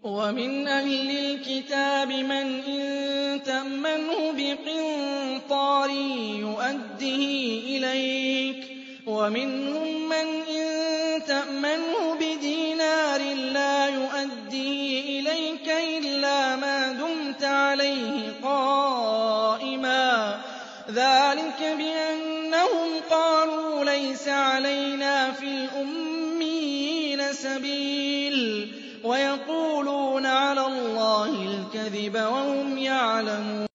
وَمِنْ أَهْلِ الْكِتَابِ مَنْ إِن تَأْمَنْهُ بِقِنطَارٍ يُؤَدِّهِ إِلَيْكَ وَمِنْهُم مَّنْ إِن تَأْمَنْهُ بِدِينَارٍ لَّا يُؤَدِّهِ إِلَيْكَ إِلَّا مَا دُمْتَ عَلَيْهِ قَائِمًا ۗ ذَٰلِكَ بِأَنَّهُمْ قَالُوا لَيْسَ عَلَيْنَا فِي الْأُمِّيِّينَ سَبِيلٌ وَيَقُولُونَ عَلَى اللَّهِ الْكَذِبَ وَهُمْ يَعْلَمُونَ